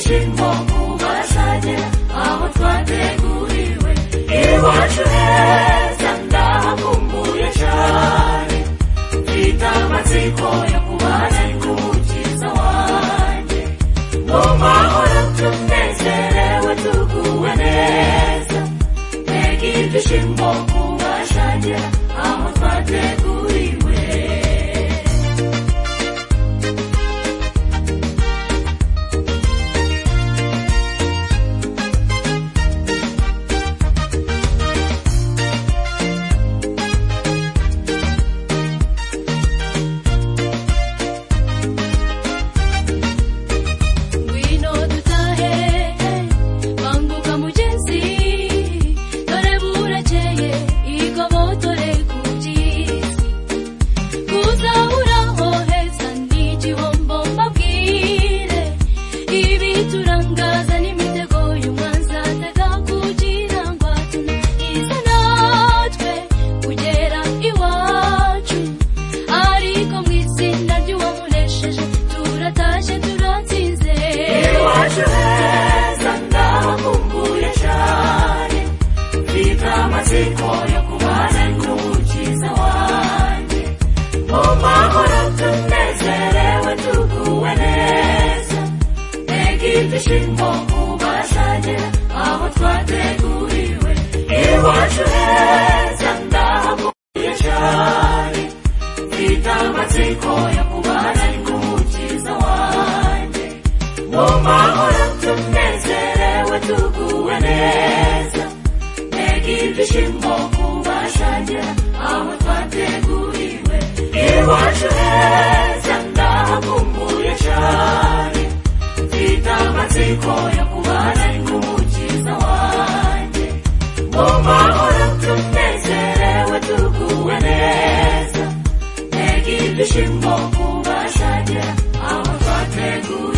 ibyishimo kubasanye aho twateguriwe iwacu heza ndahakumbuye cyane mfite amatsiko yo kubana n'umukiza wanjye mu mahoro tunezerewe tuguwe neza mbega ibyishimo kubasanye aho twateguriwe ibyishimo kubasanye aho twateguriwe iwacu heza ndahakumbuye cyane mfite amatsiko yo kubana n'umukiza wanjye mu mahoro tunezerewe tuguwe neza mbega ibyishimo kubasanye aho twateguriwe iwacu heza ndahakumbuye cyane mfite amatsiko yo kubana n'umukiza wanjye mu mahoro tunezerewe tuguwe neza mbega ibyishimo kubasanye aho twateguriwe